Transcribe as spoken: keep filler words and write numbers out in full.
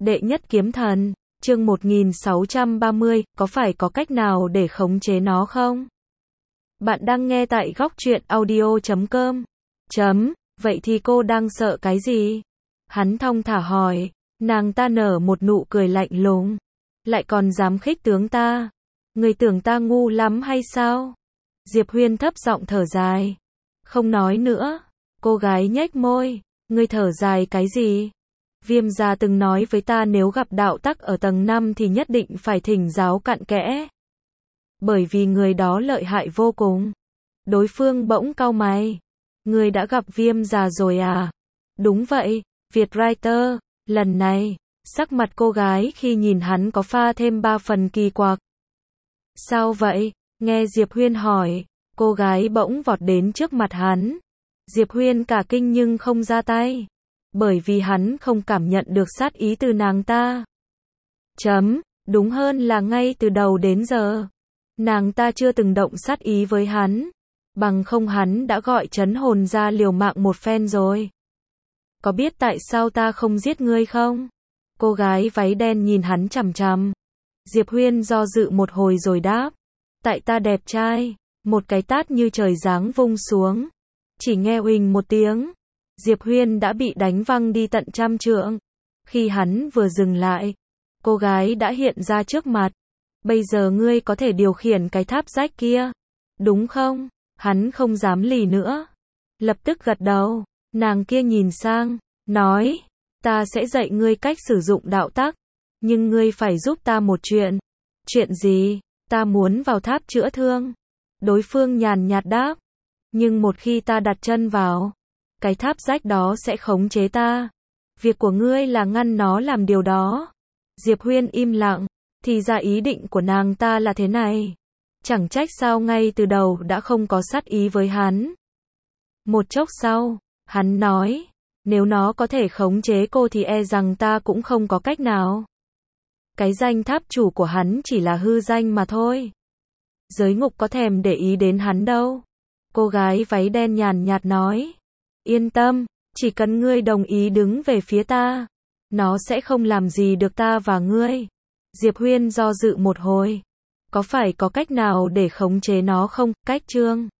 Đệ nhất kiếm thần, chương một nghìn sáu trăm ba mươi, có phải có cách nào để khống chế nó không? Bạn đang nghe tại góc truyện audio chấm com. Chấm, vậy thì cô đang sợ cái gì? Hắn thong thả hỏi, nàng ta nở một nụ cười lạnh lùng. Lại còn dám khích tướng ta? Người tưởng ta ngu lắm hay sao? Diệp Huyên thấp giọng thở dài. Không nói nữa. Cô gái nhếch môi. Ngươi thở dài cái gì? Viêm gia từng nói với ta nếu gặp đạo tắc ở tầng năm thì nhất định phải thỉnh giáo cặn kẽ. Bởi vì người đó lợi hại vô cùng. Đối phương bỗng cau mày. Ngươi đã gặp Viêm gia rồi à? Đúng vậy, Việt Writer. Lần này, sắc mặt cô gái khi nhìn hắn có pha thêm ba phần kỳ quặc. Sao vậy? Nghe Diệp Huyên hỏi, cô gái bỗng vọt đến trước mặt hắn. Diệp Huyên cả kinh nhưng không ra tay. Bởi vì hắn không cảm nhận được sát ý từ nàng ta. Chấm, đúng hơn là ngay từ đầu đến giờ. Nàng ta chưa từng động sát ý với hắn. Bằng không hắn đã gọi trấn hồn ra liều mạng một phen rồi. Có biết tại sao ta không giết ngươi không? Cô gái váy đen nhìn hắn chằm chằm. Diệp Huyên do dự một hồi rồi đáp. Tại ta đẹp trai. Một cái tát như trời giáng vung xuống. Chỉ nghe uỳnh một tiếng. Diệp Huyên đã bị đánh văng đi tận trăm trượng. Khi hắn vừa dừng lại, cô gái đã hiện ra trước mặt. Bây giờ ngươi có thể điều khiển cái tháp rách kia, đúng không? Hắn không dám lì nữa. Lập tức gật đầu. Nàng kia nhìn sang, nói, ta sẽ dạy ngươi cách sử dụng đạo tắc. Nhưng ngươi phải giúp ta một chuyện. Chuyện gì? Ta muốn vào tháp chữa thương. Đối phương nhàn nhạt đáp. Nhưng một khi ta đặt chân vào, cái tháp rách đó sẽ khống chế ta. Việc của ngươi là ngăn nó làm điều đó. Diệp Huyên im lặng. Thì ra ý định của nàng ta là thế này. Chẳng trách sao ngay từ đầu đã không có sát ý với hắn. Một chốc sau, hắn nói, nếu nó có thể khống chế cô thì e rằng ta cũng không có cách nào. Cái danh tháp chủ của hắn chỉ là hư danh mà thôi. Giới ngục có thèm để ý đến hắn đâu. Cô gái váy đen nhàn nhạt nói. Yên tâm, chỉ cần ngươi đồng ý đứng về phía ta, nó sẽ không làm gì được ta và ngươi. Diệp Huyên do dự một hồi. Có phải có cách nào để khống chế nó không? Cách chương